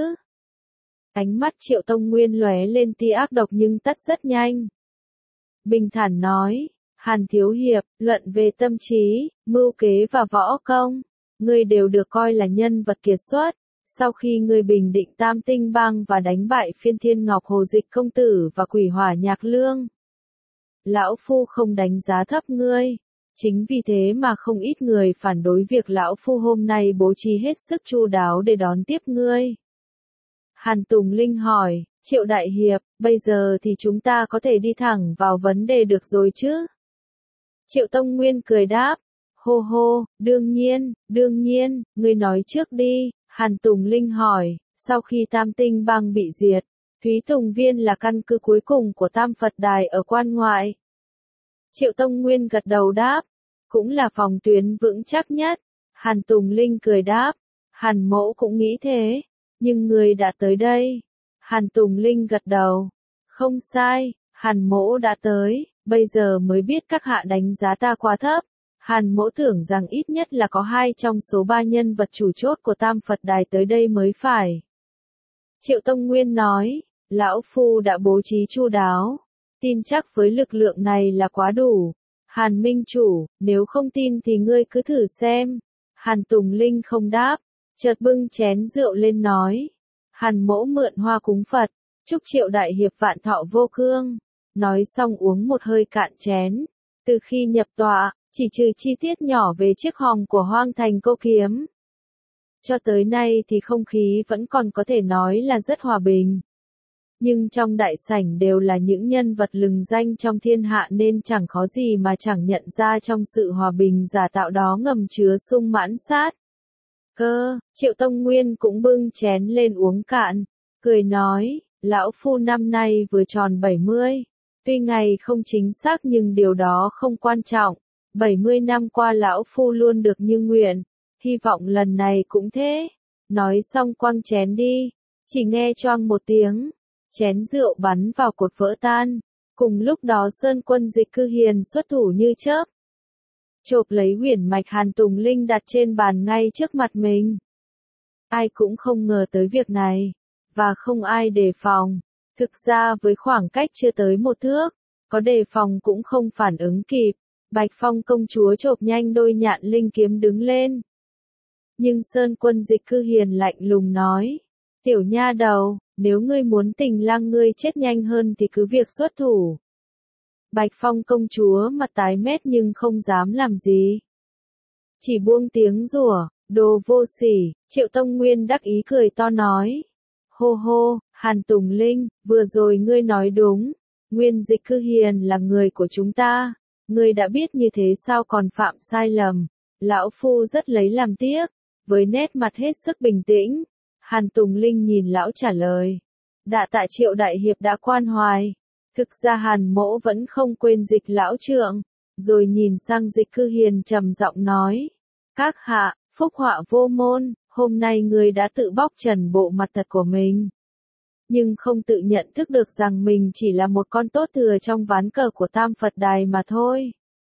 Ánh mắt Triệu Tông Nguyên lóe lên tia ác độc nhưng tắt rất nhanh. Bình thản nói, Hàn Thiếu Hiệp, luận về tâm trí, mưu kế và võ công, ngươi đều được coi là nhân vật kiệt xuất. Sau khi ngươi bình định Tam Tinh Bang và đánh bại Phiên Thiên Ngọc Hồ Dịch Công Tử và Quỷ Hỏa Nhạc Lương, lão phu không đánh giá thấp ngươi. Chính vì thế mà không ít người phản đối việc lão phu hôm nay bố trí hết sức chu đáo để đón tiếp ngươi. Hàn Tùng Linh hỏi, Triệu Đại Hiệp, bây giờ thì chúng ta có thể đi thẳng vào vấn đề được rồi chứ? Triệu Tông Nguyên cười đáp, hô hô, đương nhiên, đương nhiên, ngươi nói trước đi. Hàn Tùng Linh hỏi, sau khi Tam Tinh Bang bị diệt, Thúy Tùng Viên là căn cứ cuối cùng của Tam Phật Đài ở quan ngoại. Triệu Tông Nguyên gật đầu đáp, cũng là phòng tuyến vững chắc nhất. Hàn Tùng Linh cười đáp, Hàn mỗ cũng nghĩ thế, nhưng người đã tới đây. Hàn Tùng Linh gật đầu, không sai, Hàn mỗ đã tới, bây giờ mới biết các hạ đánh giá ta quá thấp. Hàn mỗ tưởng rằng ít nhất là có hai trong số ba nhân vật chủ chốt của Tam Phật Đài tới đây mới phải. Triệu Tông Nguyên nói, lão phu đã bố trí chu đáo, tin chắc với lực lượng này là quá đủ. Hàn Minh Chủ, nếu không tin thì ngươi cứ thử xem. Hàn Tùng Linh không đáp, chợt bưng chén rượu lên nói, Hàn mỗ mượn hoa cúng Phật, chúc Triệu Đại Hiệp vạn thọ vô cương. Nói xong uống một hơi cạn chén. Từ khi nhập tọa, chỉ trừ chi tiết nhỏ về chiếc hòm của Hoang Thành Cô Kiếm, cho tới nay thì không khí vẫn còn có thể nói là rất hòa bình. Nhưng trong đại sảnh đều là những nhân vật lừng danh trong thiên hạ nên chẳng có gì mà chẳng nhận ra trong sự hòa bình giả tạo đó ngầm chứa sung mãn sát. Cơ, Triệu Tông Nguyên cũng bưng chén lên uống cạn, cười nói, lão phu năm nay vừa tròn bảy mươi. Tuy ngày không chính xác nhưng điều đó không quan trọng. bảy mươi năm qua lão phu luôn được như nguyện, hy vọng lần này cũng thế. Nói xong quăng chén đi, chỉ nghe choang một tiếng, chén rượu bắn vào cột vỡ tan. Cùng lúc đó Sơn Quân Dịch Cư Hiền xuất thủ như chớp, chộp lấy huyền mạch Hàn Tùng Linh đặt trên bàn ngay trước mặt mình. Ai cũng không ngờ tới việc này, và không ai đề phòng. Thực ra với khoảng cách chưa tới một thước, có đề phòng cũng không phản ứng kịp. Bạch Phong công chúa chộp nhanh đôi nhạn linh kiếm đứng lên. Nhưng Sơn Quân Dịch Cư Hiền lạnh lùng nói, tiểu nha đầu, nếu ngươi muốn Tình Lang ngươi chết nhanh hơn thì cứ việc xuất thủ. Bạch Phong công chúa mặt tái mét nhưng không dám làm gì. Chỉ buông tiếng rủa, đồ vô sỉ. Triệu Tông Nguyên đắc ý cười to nói, hô hô, Hàn Tùng Linh, vừa rồi ngươi nói đúng, Nguyên Dịch Cư Hiền là người của chúng ta. Ngươi đã biết như thế sao còn phạm sai lầm. Lão phu rất lấy làm tiếc. Với nét mặt hết sức bình tĩnh, Hàn Tùng Linh nhìn lão trả lời, đạ tạ Triệu Đại Hiệp đã quan hoài. Thực ra Hàn mỗ vẫn không quên Dịch lão trượng. Rồi nhìn sang Dịch Cư Hiền trầm giọng nói, các hạ, phúc họa vô môn, hôm nay ngươi đã tự bóc trần bộ mặt thật của mình. Nhưng không tự nhận thức được rằng mình chỉ là một con tốt thừa trong ván cờ của Tam Phật Đài mà thôi.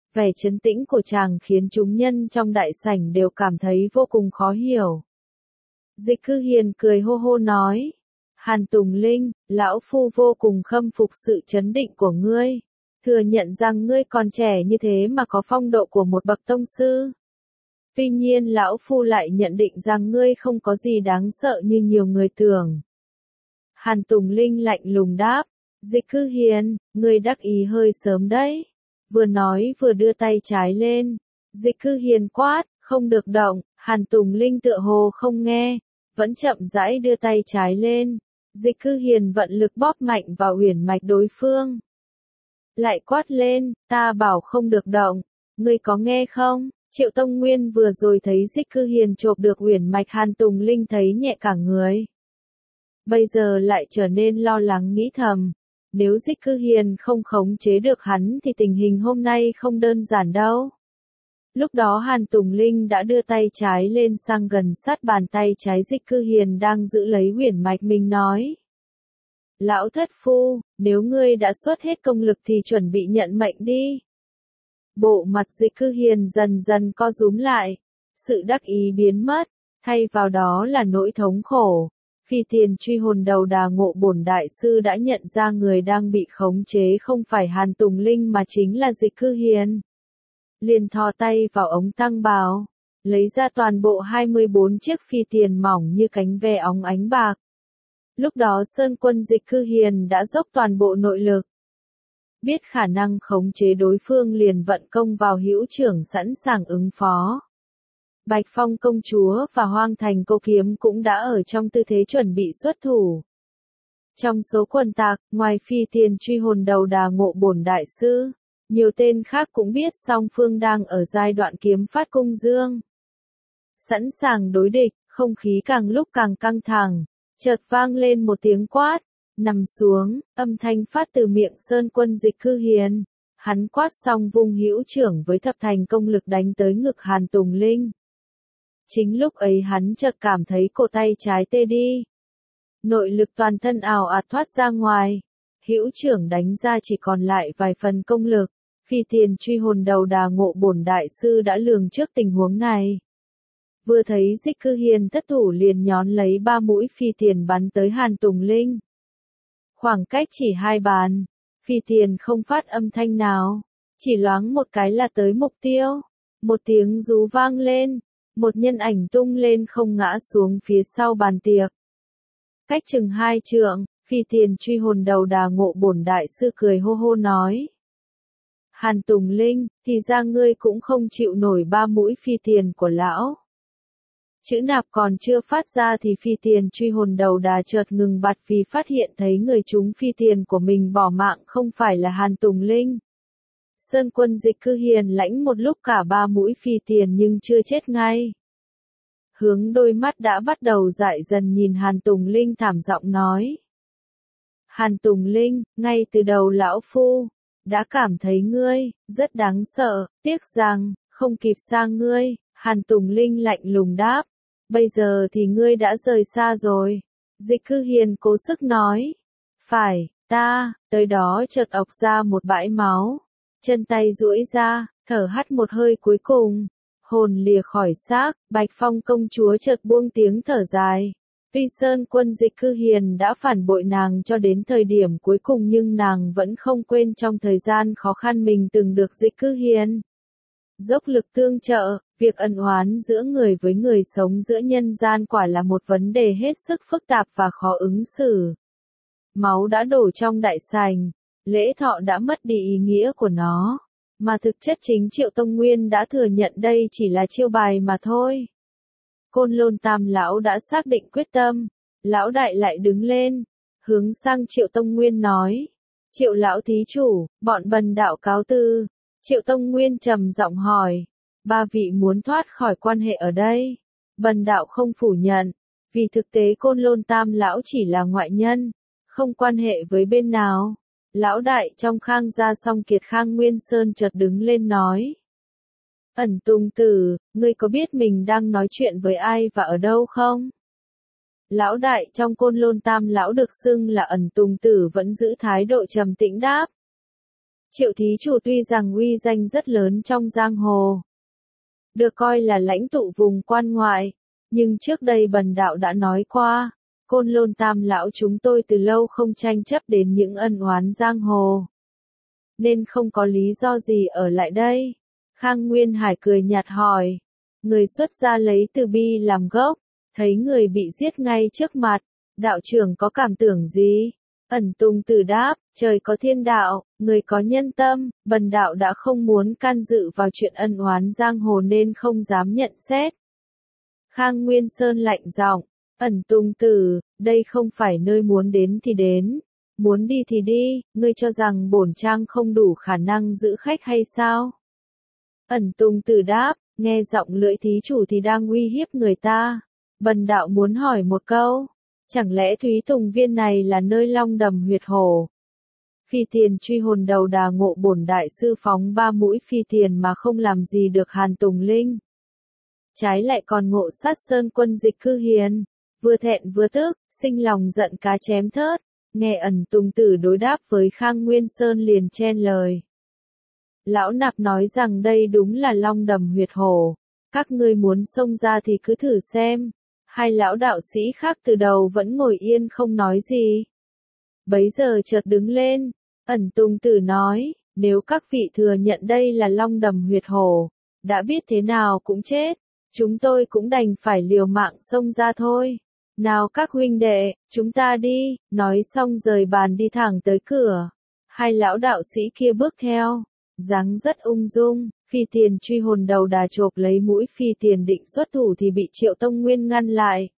Vẻ trấn tĩnh của chàng khiến chúng nhân trong đại sảnh đều cảm thấy vô cùng khó hiểu. Dịch Cư Hiền cười hô hô nói. Hàn Tùng Linh, lão phu vô cùng khâm phục sự trấn định của ngươi. Thừa nhận rằng ngươi còn trẻ như thế mà có phong độ của một bậc tông sư. Tuy nhiên lão phu lại nhận định rằng ngươi không có gì đáng sợ như nhiều người tưởng. Hàn Tùng Linh lạnh lùng đáp. Dịch Cư Hiền, ngươi đắc ý hơi sớm đấy. Vừa nói vừa đưa tay trái lên. Dịch Cư Hiền quát, không được động. Hàn Tùng Linh tựa hồ không nghe, vẫn chậm rãi đưa tay trái lên. Dịch Cư Hiền vận lực bóp mạnh vào uyển mạch đối phương. Lại quát lên, ta bảo không được động, ngươi có nghe không? Triệu Tông Nguyên vừa rồi thấy Dịch Cư Hiền chộp được uyển mạch, Hàn Tùng Linh thấy nhẹ cả người. Bây giờ lại trở nên lo lắng nghĩ thầm, nếu Dịch Cư Hiền không khống chế được hắn thì tình hình hôm nay không đơn giản đâu. Lúc đó Hàn Tùng Linh đã đưa tay trái lên sang gần sát bàn tay trái Dịch Cư Hiền đang giữ lấy uyển mạch, mình nói. Lão thất phu, nếu ngươi đã xuất hết công lực thì chuẩn bị nhận mệnh đi. Bộ mặt Dịch Cư Hiền dần dần co rúm lại, sự đắc ý biến mất, thay vào đó là nỗi thống khổ. Phi tiền truy hồn đầu đà Ngộ Bổn đại sư đã nhận ra người đang bị khống chế không phải Hàn Tùng Linh mà chính là Dịch Cư Hiền. Liền thò tay vào ống tăng bào, lấy ra toàn bộ hai mươi bốn chiếc phi tiền mỏng như cánh ve óng ánh bạc. Lúc đó Sơn Quân Dịch Cư Hiền đã dốc toàn bộ nội lực. Biết khả năng khống chế đối phương liền vận công vào hữu trưởng sẵn sàng ứng phó. Bạch Phong công chúa và Hoang Thành cô kiếm cũng đã ở trong tư thế chuẩn bị xuất thủ. Trong số quần tạc, ngoài phi tiền truy hồn đầu đà Ngộ Bổn đại sư, nhiều tên khác cũng biết song phương đang ở giai đoạn kiếm phát cung dương. Sẵn sàng đối địch, không khí càng lúc càng căng thẳng, chợt vang lên một tiếng quát, nằm xuống, âm thanh phát từ miệng Sơn Quân Dịch Cư Hiền. Hắn quát xong vung hữu trưởng với thập thành công lực đánh tới ngực Hàn Tùng Linh. Chính lúc ấy hắn chợt cảm thấy cổ tay trái tê đi. Nội lực toàn thân ào ạt thoát ra ngoài. Hữu trưởng đánh ra chỉ còn lại vài phần công lực. Phi tiền truy hồn đầu đà Ngộ Bổn đại sư đã lường trước tình huống này. Vừa thấy Dịch Cư Hiền thất thủ liền nhón lấy ba mũi phi tiền bắn tới Hàn Tùng Linh. Khoảng cách chỉ hai bàn, phi tiền không phát âm thanh nào, chỉ loáng một cái là tới mục tiêu. Một tiếng rú vang lên, một nhân ảnh tung lên không ngã xuống phía sau bàn tiệc. Cách chừng hai trượng, phi tiền truy hồn đầu đà Ngộ Bổn đại sư cười hô hô nói. Hàn Tùng Linh, thì ra ngươi cũng không chịu nổi ba mũi phi tiền của lão. Chữ nạp còn chưa phát ra thì phi tiền truy hồn đầu đà chợt ngừng bặt vì phát hiện thấy người trúng phi tiền của mình bỏ mạng không phải là Hàn Tùng Linh. Sơn Quân Dịch Cư Hiền lãnh một lúc cả ba mũi phi tiền nhưng chưa chết ngay. Hướng đôi mắt đã bắt đầu dại dần nhìn Hàn Tùng Linh thảm giọng nói. Hàn Tùng Linh, ngay từ đầu lão phu đã cảm thấy ngươi rất đáng sợ, tiếc rằng không kịp sang ngươi. Hàn Tùng Linh lạnh lùng đáp. Bây giờ thì ngươi đã rời xa rồi. Dịch Cư Hiền cố sức nói. Phải, ta, tới đó chợt ọc ra một bãi máu. Chân tay duỗi ra, thở hắt một hơi cuối cùng. Hồn lìa khỏi xác, Bạch Phong công chúa chợt buông tiếng thở dài. Tuy Sơn Quân Dịch Cư Hiền đã phản bội nàng cho đến thời điểm cuối cùng nhưng nàng vẫn không quên trong thời gian khó khăn mình từng được Dịch Cư Hiền dốc lực tương trợ. Việc ân oán giữa người với người sống giữa nhân gian quả là một vấn đề hết sức phức tạp và khó ứng xử. Máu đã đổ trong đại sảnh, lễ thọ đã mất đi ý nghĩa của nó, mà thực chất chính Triệu Tông Nguyên đã thừa nhận đây chỉ là chiêu bài mà thôi. Côn Lôn Tam lão đã xác định quyết tâm, lão đại lại đứng lên, hướng sang Triệu Tông Nguyên nói: "Triệu lão thí chủ, bọn bần đạo cáo từ." Triệu Tông Nguyên trầm giọng hỏi: "Ba vị muốn thoát khỏi quan hệ ở đây?" Bần đạo không phủ nhận, vì thực tế Côn Lôn Tam lão chỉ là ngoại nhân, không quan hệ với bên nào. Lão đại trong Khang gia Song Kiệt Khang Nguyên Sơn chợt đứng lên nói: "Ẩn Tùng Tử, ngươi có biết mình đang nói chuyện với ai và ở đâu không?" Lão đại trong Côn Lôn Tam lão được xưng là Ẩn Tùng Tử vẫn giữ thái độ trầm tĩnh đáp: Triệu thí chủ tuy rằng uy danh rất lớn trong giang hồ, được coi là lãnh tụ vùng quan ngoại, nhưng trước đây bần đạo đã nói qua, Côn Lôn Tam lão chúng tôi từ lâu không tranh chấp đến những ân oán giang hồ, nên không có lý do gì ở lại đây. Khang Nguyên Hải cười nhạt hỏi, người xuất gia lấy từ bi làm gốc, thấy người bị giết ngay trước mặt, đạo trưởng có cảm tưởng gì? Ẩn Tùng Tử đáp, trời có thiên đạo, người có nhân tâm, bần đạo đã không muốn can dự vào chuyện ân oán giang hồ nên không dám nhận xét. Khang Nguyên Sơn lạnh giọng, Ẩn Tùng Tử, đây không phải nơi muốn đến thì đến, muốn đi thì đi, ngươi cho rằng bổn trang không đủ khả năng giữ khách hay sao? Ẩn Tùng Tử đáp, nghe giọng lưỡi thí chủ thì đang uy hiếp người ta. Bần đạo muốn hỏi một câu, chẳng lẽ Thúy Tùng Viên này là nơi long đầm huyệt hổ? Phi tiền truy hồn đầu đà ngộ bổn đại sư phóng ba mũi phi tiền mà không làm gì được Hàn Tùng Linh. Trái lại còn ngộ sát sơn quân Dịch Cư Hiền, vừa thẹn vừa tức, sinh lòng giận cá chém thớt, nghe Ẩn Tùng Tử đối đáp với Khang Nguyên Sơn liền chen lời. Lão Nạp nói rằng đây đúng là long đầm huyệt hổ, các ngươi muốn xông ra thì cứ thử xem. Hai lão đạo sĩ khác từ đầu vẫn ngồi yên không nói gì. Bấy giờ chợt đứng lên, Ẩn Tùng Tử nói, nếu các vị thừa nhận đây là long đầm huyệt hổ, đã biết thế nào cũng chết, chúng tôi cũng đành phải liều mạng xông ra thôi. Nào các huynh đệ, chúng ta đi, nói xong rời bàn đi thẳng tới cửa. Hai lão đạo sĩ kia bước theo, dáng rất ung dung. Phi tiền truy hồn đầu đà chộp lấy mũi phi tiền định xuất thủ thì bị Triệu Tông Nguyên ngăn lại.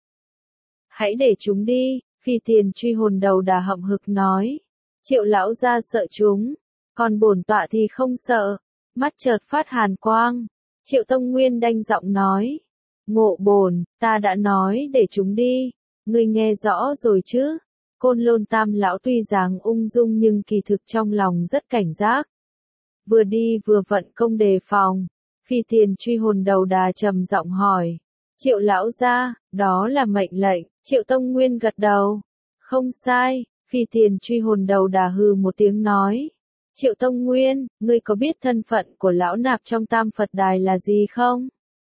Hãy để chúng đi, phi tiền truy hồn đầu đà hậm hực nói. Triệu lão gia sợ chúng, còn bổn tọa thì không sợ. Mắt chợt phát hàn quang. Triệu Tông Nguyên đanh giọng nói. Ngộ bổn, ta đã nói để chúng đi, ngươi nghe rõ rồi chứ. Côn Lôn Tam lão tuy dáng ung dung nhưng kỳ thực trong lòng rất cảnh giác. Vừa đi vừa vận công đề phòng, phi tiền truy hồn đầu đà trầm giọng hỏi, Triệu lão gia, đó là mệnh lệnh. Triệu Tông Nguyên gật đầu, không sai. Phi tiền truy hồn đầu đà hừ một tiếng nói, Triệu Tông Nguyên, ngươi có biết thân phận của lão nạp trong Tam Phật Đài là gì không?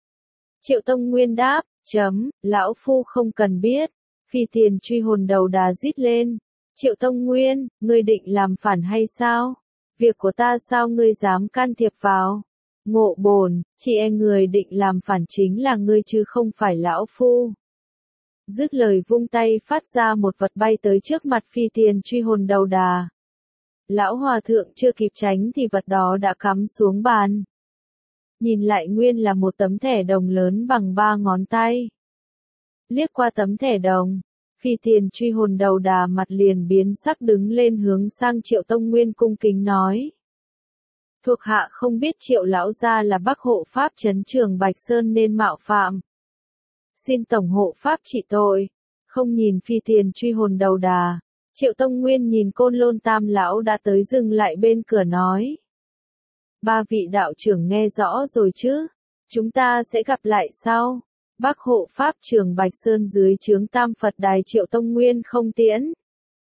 Triệu Tông Nguyên đáp, chấm, lão phu không cần biết. Phi tiền truy hồn đầu đà rít lên, Triệu Tông Nguyên, ngươi định làm phản hay sao? Việc của ta sao ngươi dám can thiệp vào? Ngộ bổn, chỉ e người định làm phản chính là ngươi chứ không phải lão phu. Dứt lời vung tay phát ra một vật bay tới trước mặt phi tiền truy hồn đầu đà. Lão hòa thượng chưa kịp tránh thì vật đó đã cắm xuống bàn. Nhìn lại nguyên là một tấm thẻ đồng lớn bằng ba ngón tay. Liếc qua tấm thẻ đồng, phi tiền truy hồn đầu đà mặt liền biến sắc đứng lên hướng sang Triệu Tông Nguyên cung kính nói. Thuộc hạ không biết Triệu lão gia là Bắc hộ pháp trấn Trường Bạch Sơn nên mạo phạm. Xin tổng hộ pháp trị tội. Không nhìn phi tiền truy hồn đầu đà, Triệu Tông Nguyên nhìn Côn Lôn Tam lão đã tới dừng lại bên cửa nói. Ba vị đạo trưởng nghe rõ rồi chứ, chúng ta sẽ gặp lại sau. Bắc hộ pháp Trường Bạch Sơn dưới trướng Tam Phật Đài Triệu Tông Nguyên không tiễn.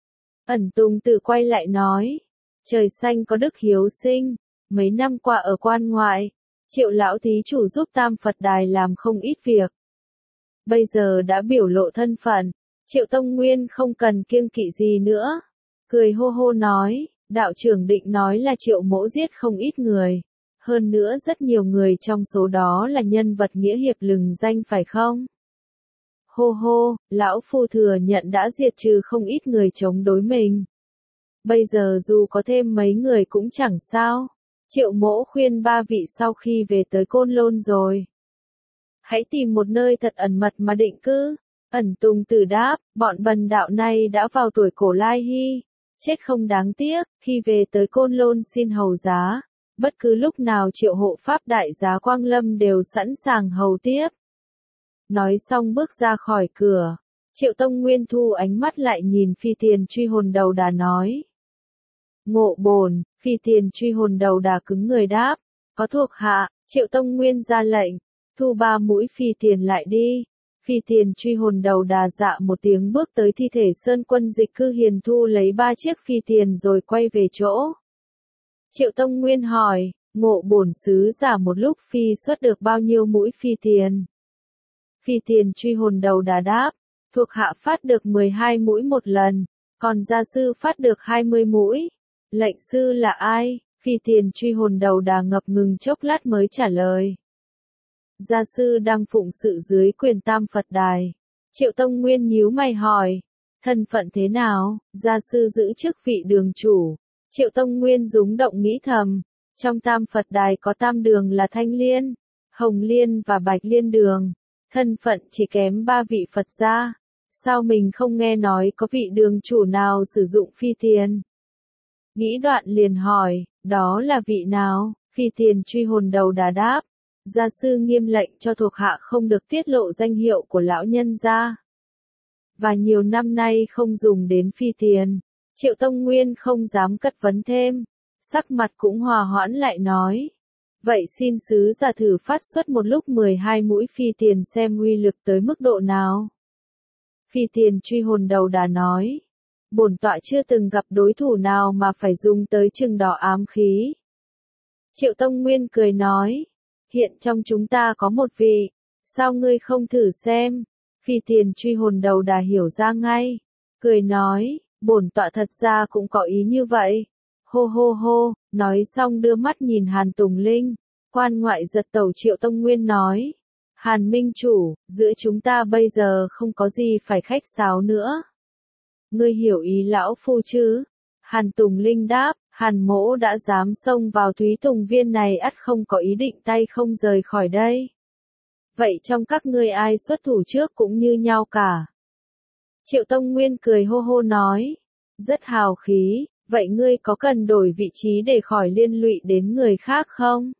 Ẩn Tùng Tử quay lại nói, trời xanh có đức hiếu sinh, mấy năm qua ở quan ngoại, Triệu lão thí chủ giúp Tam Phật Đài làm không ít việc. Bây giờ đã biểu lộ thân phận, Triệu Tông Nguyên không cần kiêng kỵ gì nữa. Cười hô hô nói, đạo trưởng định nói là Triệu mỗ giết không ít người. Hơn nữa rất nhiều người trong số đó là nhân vật nghĩa hiệp lừng danh phải không? Hô hô, lão phu thừa nhận đã diệt trừ không ít người chống đối mình. Bây giờ dù có thêm mấy người cũng chẳng sao. Triệu mỗ khuyên ba vị sau khi về tới Côn Lôn rồi, hãy tìm một nơi thật ẩn mật mà định cư. Ẩn Tùng Tử đáp, bọn bần đạo này đã vào tuổi cổ lai hy, chết không đáng tiếc, khi về tới Côn Lôn xin hầu giá. Bất cứ lúc nào Triệu hộ pháp đại giá Quang Lâm đều sẵn sàng hầu tiếp. Nói xong bước ra khỏi cửa, Triệu Tông Nguyên thu ánh mắt lại nhìn phi tiền truy hồn đầu đà nói. Ngộ bổn, phi tiền truy hồn đầu đà cứng người đáp, có thuộc hạ. Triệu Tông Nguyên ra lệnh, thu ba mũi phi tiền lại đi. Phi tiền truy hồn đầu đà dạ một tiếng bước tới thi thể Sơn quân Dịch Cư Hiền thu lấy ba chiếc phi tiền rồi quay về chỗ. Triệu Tông Nguyên hỏi, Ngộ bổn sứ giả một lúc phi xuất được bao nhiêu mũi phi tiền? Phi tiền truy hồn đầu đà đáp, thuộc hạ phát được mười hai mũi một lần, còn gia sư phát được hai mươi mũi. Lệnh sư là ai? Phi tiền truy hồn đầu đà ngập ngừng chốc lát mới trả lời. Gia sư đang phụng sự dưới quyền Tam Phật Đài. Triệu Tông Nguyên nhíu mày hỏi, thân phận thế nào? Gia sư giữ chức vị đường chủ. Triệu Tông Nguyên rúng động nghĩ thầm, trong Tam Phật Đài có tam đường là Thanh Liên, Hồng Liên và Bạch Liên đường, thân phận chỉ kém ba vị Phật gia. Sao mình không nghe nói có vị đường chủ nào sử dụng phi tiền? Nghĩ đoạn liền hỏi, đó là vị nào? Phi tiền truy hồn đầu đà đáp, gia sư nghiêm lệnh cho thuộc hạ không được tiết lộ danh hiệu của lão nhân gia. Và nhiều năm nay không dùng đến phi tiền. Triệu Tông Nguyên không dám cất vấn thêm, sắc mặt cũng hòa hoãn lại nói. Vậy xin sứ giả thử phát xuất một lúc mười hai mũi phi tiền xem uy lực tới mức độ nào. Phi tiền truy hồn đầu đà nói, bổn tọa chưa từng gặp đối thủ nào mà phải dùng tới chừng đỏ ám khí. Triệu Tông Nguyên cười nói, hiện trong chúng ta có một vị, sao ngươi không thử xem? Phi tiền truy hồn đầu đà hiểu ra ngay, cười nói, bổn tọa thật ra cũng có ý như vậy. Hô hô hô, nói xong đưa mắt nhìn Hàn Tùng Linh, quan ngoại giật tẩu. Triệu Tông Nguyên nói, Hàn Minh Chủ, giữa chúng ta bây giờ không có gì phải khách sáo nữa. Ngươi hiểu ý lão phu chứ? Hàn Tùng Linh đáp, Hàn mỗ đã dám xông vào Thúy Tùng Viên này ắt không có ý định tay không rời khỏi đây. Vậy trong các ngươi ai xuất thủ trước cũng như nhau cả. Triệu Tông Nguyên cười hô hô nói, rất hào khí, vậy ngươi có cần đổi vị trí để khỏi liên lụy đến người khác không?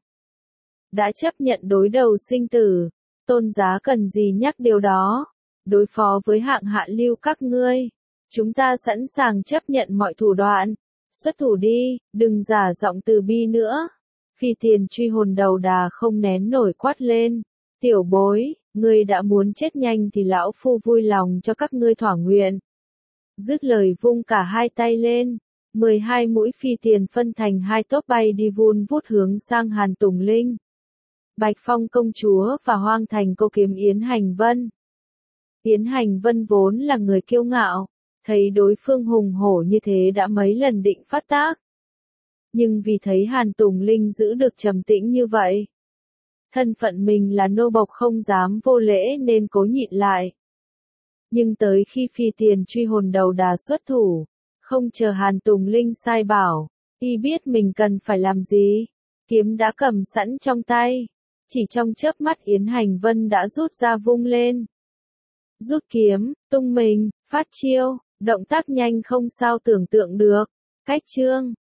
Đã chấp nhận đối đầu sinh tử, tôn giá cần gì nhắc điều đó, đối phó với hạng hạ lưu các ngươi. Chúng ta sẵn sàng chấp nhận mọi thủ đoạn, xuất thủ đi, đừng giả giọng từ bi nữa. Phi tiền truy hồn đầu đà không nén nổi quát lên, tiểu bối, ngươi đã muốn chết nhanh thì lão phu vui lòng cho các ngươi thỏa nguyện. Dứt lời vung cả hai tay lên, mười hai mũi phi tiền phân thành hai tốp bay đi vun vút hướng sang Hàn Tùng Linh, Bạch Phong công chúa và Hoang Thành cô kiếm Yến Hành Vân. Yến Hành Vân vốn là người kiêu ngạo, thấy đối phương hùng hổ như thế đã mấy lần định phát tác. Nhưng vì thấy Hàn Tùng Linh giữ được trầm tĩnh như vậy, thân phận mình là nô bộc không dám vô lễ nên cố nhịn lại. Nhưng tới khi phi tiền truy hồn đầu đà xuất thủ, không chờ Hàn Tùng Linh sai bảo, y biết mình cần phải làm gì, kiếm đã cầm sẵn trong tay, chỉ trong chớp mắt Yến Hành Vân đã rút ra vung lên. Rút kiếm, tung mình, phát chiêu, động tác nhanh không sao tưởng tượng được. Cách chương